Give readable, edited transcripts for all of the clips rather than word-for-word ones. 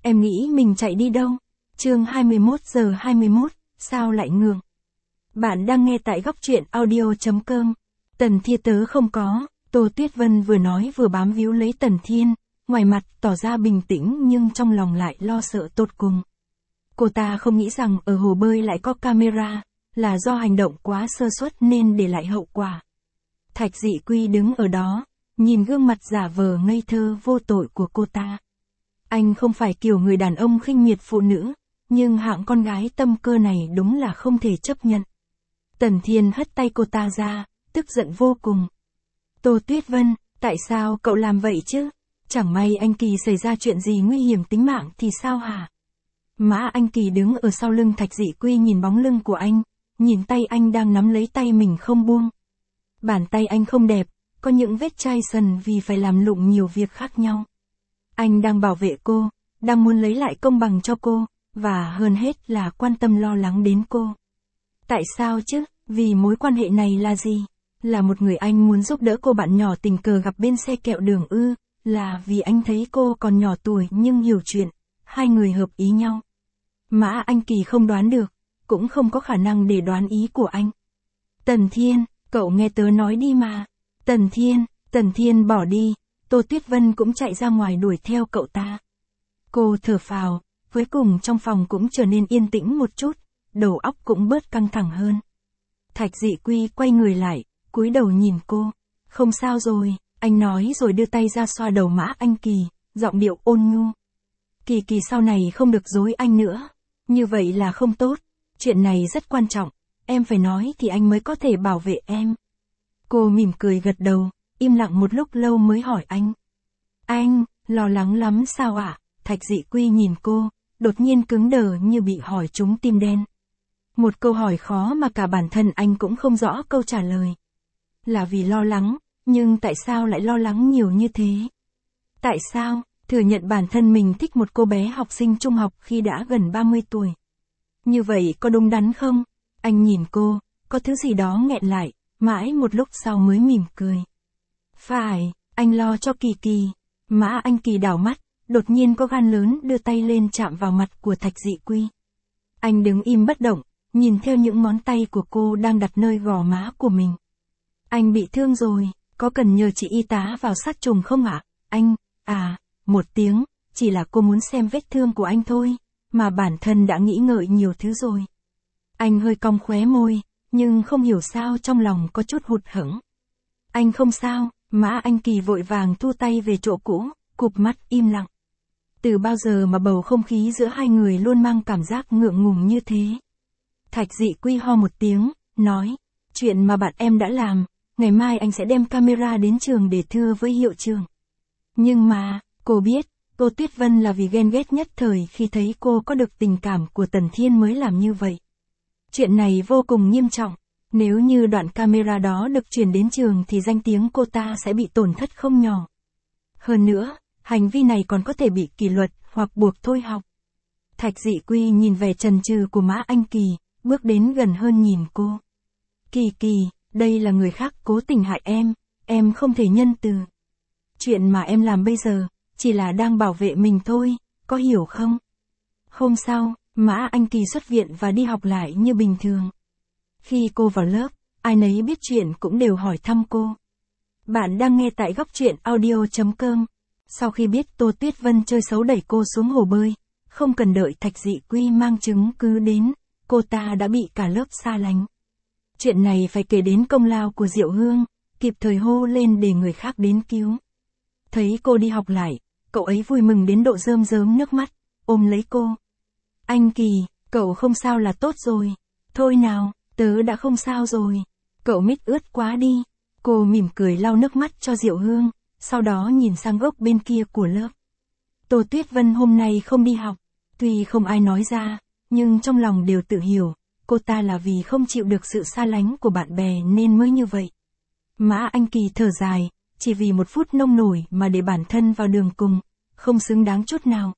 Em nghĩ mình chạy đi đâu? Chương 21 giờ 21, sao lại ngược? Bạn đang nghe tại góc truyện audio.com. Tần Thiên tớ không có, Tô Tuyết Vân vừa nói vừa bám víu lấy Tần Thiên, ngoài mặt tỏ ra bình tĩnh nhưng trong lòng lại lo sợ tột cùng. Cô ta không nghĩ rằng ở hồ bơi lại có camera, là do hành động quá sơ suất nên để lại hậu quả. Thạch Dị Quy đứng ở đó, nhìn gương mặt giả vờ ngây thơ vô tội của cô ta. Anh không phải kiểu người đàn ông khinh miệt phụ nữ, nhưng hạng con gái tâm cơ này đúng là không thể chấp nhận. Tần Thiên hất tay cô ta ra, tức giận vô cùng. Tô Tuyết Vân, tại sao cậu làm vậy chứ? Chẳng may anh Kỳ xảy ra chuyện gì nguy hiểm tính mạng thì sao hả? Mã Anh Kỳ đứng ở sau lưng Thạch Dị Quy nhìn bóng lưng của anh, nhìn tay anh đang nắm lấy tay mình không buông. Bàn tay anh không đẹp, có những vết chai sần vì phải làm lụng nhiều việc khác nhau. Anh đang bảo vệ cô, đang muốn lấy lại công bằng cho cô, và hơn hết là quan tâm lo lắng đến cô. Tại sao chứ? Vì mối quan hệ này là gì? Là một người anh muốn giúp đỡ cô bạn nhỏ tình cờ gặp bên xe kẹo đường ư? Là vì anh thấy cô còn nhỏ tuổi nhưng hiểu chuyện, hai người hợp ý nhau. Mã Anh Kỳ không đoán được, cũng không có khả năng để đoán ý của anh. Tần Thiên, cậu nghe tớ nói đi mà. Tần Thiên bỏ đi, Tô Tuyết Vân cũng chạy ra ngoài đuổi theo cậu ta. Cô thở phào, cuối cùng trong phòng cũng trở nên yên tĩnh một chút, đầu óc cũng bớt căng thẳng hơn. Thạch Dị Quy quay người lại, cúi đầu nhìn cô. Không sao rồi, anh nói rồi đưa tay ra xoa đầu Mã Anh Kỳ, giọng điệu ôn nhu. Kỳ Kỳ sau này không được dối anh nữa. Như vậy là không tốt, chuyện này rất quan trọng, em phải nói thì anh mới có thể bảo vệ em. Cô mỉm cười gật đầu, im lặng một lúc lâu mới hỏi anh. Anh, lo lắng lắm sao ạ? Thạch Dị Quy nhìn cô, đột nhiên cứng đờ như bị hỏi trúng tim đen. Một câu hỏi khó mà cả bản thân anh cũng không rõ câu trả lời. Là vì lo lắng, nhưng tại sao lại lo lắng nhiều như thế? Tại sao, thừa nhận bản thân mình thích một cô bé học sinh trung học khi đã gần 30 tuổi? Như vậy có đúng đắn không? Anh nhìn cô, có thứ gì đó nghẹn lại, mãi một lúc sau mới mỉm cười. Phải, anh lo cho Kỳ Kỳ. Mã Anh Kỳ đảo mắt, đột nhiên có gan lớn đưa tay lên chạm vào mặt của Thạch Dị Quy. Anh đứng im bất động, nhìn theo những ngón tay của cô đang đặt nơi gò má của mình. Anh bị thương rồi, có cần nhờ chị y tá vào sát trùng không ạ? Anh, một tiếng, chỉ là cô muốn xem vết thương của anh thôi, mà bản thân đã nghĩ ngợi nhiều thứ rồi. Anh hơi cong khóe môi, nhưng không hiểu sao trong lòng có chút hụt hẫng. Anh không sao, Mã Anh Kỳ vội vàng thu tay về chỗ cũ, cụp mắt im lặng. Từ bao giờ mà bầu không khí giữa hai người luôn mang cảm giác ngượng ngùng như thế? Thạch Dị Quy ho một tiếng, nói, chuyện mà bạn em đã làm, ngày mai anh sẽ đem camera đến trường để thưa với hiệu trưởng. Nhưng mà, cô biết, Tô Tuyết Vân là vì ghen ghét nhất thời khi thấy cô có được tình cảm của Tần Thiên mới làm như vậy. Chuyện này vô cùng nghiêm trọng, nếu như đoạn camera đó được truyền đến trường thì danh tiếng cô ta sẽ bị tổn thất không nhỏ. Hơn nữa, hành vi này còn có thể bị kỷ luật hoặc buộc thôi học. Thạch Dị Quy nhìn vẻ chần chừ của Mã Anh Kỳ, bước đến gần hơn nhìn cô. Kỳ Kỳ, đây là người khác cố tình hại em không thể nhân từ. Chuyện mà em làm bây giờ, chỉ là đang bảo vệ mình thôi, có hiểu không? Hôm sau, Mã Anh Kỳ xuất viện và đi học lại như bình thường. Khi cô vào lớp, ai nấy biết chuyện cũng đều hỏi thăm cô. Bạn đang nghe tại góc truyện audio.com. Sau khi biết Tô Tuyết Vân chơi xấu đẩy cô xuống hồ bơi, không cần đợi Thạch Dị Quy mang chứng cứ đến, cô ta đã bị cả lớp xa lánh. Chuyện này phải kể đến công lao của Diệu Hương, kịp thời hô lên để người khác đến cứu. Thấy cô đi học lại, cậu ấy vui mừng đến độ rơm rớm nước mắt, ôm lấy cô. Anh Kỳ, cậu không sao là tốt rồi. Thôi nào, tớ đã không sao rồi. Cậu mít ướt quá đi. Cô mỉm cười lau nước mắt cho Diệu Hương, sau đó nhìn sang góc bên kia của lớp. Tô Tuyết Vân hôm nay không đi học, tuy không ai nói ra, nhưng trong lòng đều tự hiểu, cô ta là vì không chịu được sự xa lánh của bạn bè nên mới như vậy. Mã Anh Kỳ thở dài, chỉ vì một phút nông nổi mà để bản thân vào đường cùng, không xứng đáng chút nào.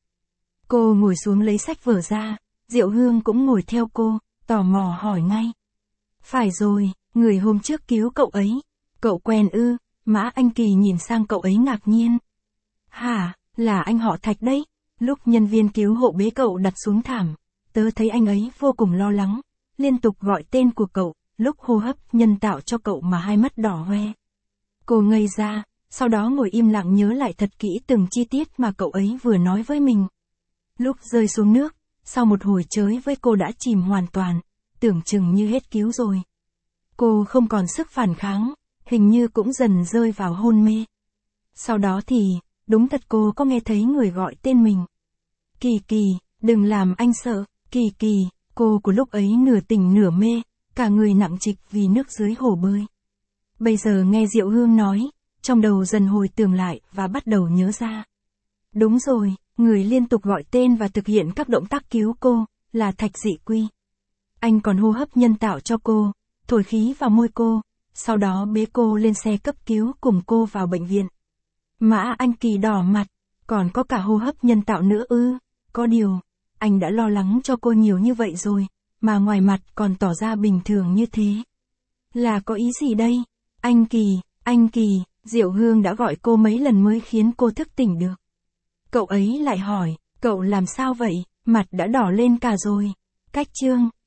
Cô ngồi xuống lấy sách vở ra, Diệu Hương cũng ngồi theo cô, tò mò hỏi ngay. Phải rồi, người hôm trước cứu cậu ấy, cậu quen ư? Mã Anh Kỳ nhìn sang cậu ấy ngạc nhiên. Hả, là anh họ Thạch đấy. Lúc nhân viên cứu hộ bế cậu đặt xuống thảm, tớ thấy anh ấy vô cùng lo lắng, liên tục gọi tên của cậu, lúc hô hấp nhân tạo cho cậu mà hai mắt đỏ hoe. Cô ngây ra, sau đó ngồi im lặng nhớ lại thật kỹ từng chi tiết mà cậu ấy vừa nói với mình. Lúc rơi xuống nước, sau một hồi chới với cô đã chìm hoàn toàn, tưởng chừng như hết cứu rồi. Cô không còn sức phản kháng, hình như cũng dần rơi vào hôn mê. Sau đó thì, đúng thật cô có nghe thấy người gọi tên mình. Kỳ Kỳ, đừng làm anh sợ, Kỳ Kỳ, cô của lúc ấy nửa tỉnh nửa mê, cả người nặng trịch vì nước dưới hồ bơi. Bây giờ nghe Diệu Hương nói, trong đầu dần hồi tưởng lại và bắt đầu nhớ ra. Đúng rồi, người liên tục gọi tên và thực hiện các động tác cứu cô, là Thạch Dị Quy. Anh còn hô hấp nhân tạo cho cô, thổi khí vào môi cô, sau đó bế cô lên xe cấp cứu cùng cô vào bệnh viện. Mã Anh Kỳ đỏ mặt, còn có cả hô hấp nhân tạo nữa ư, có điều, anh đã lo lắng cho cô nhiều như vậy rồi, mà ngoài mặt còn tỏ ra bình thường như thế. Là có ý gì đây? Anh Kỳ, Diệu Hương đã gọi cô mấy lần mới khiến cô thức tỉnh được. Cậu ấy lại hỏi, cậu làm sao vậy, mặt đã đỏ lên cả rồi. Cách chương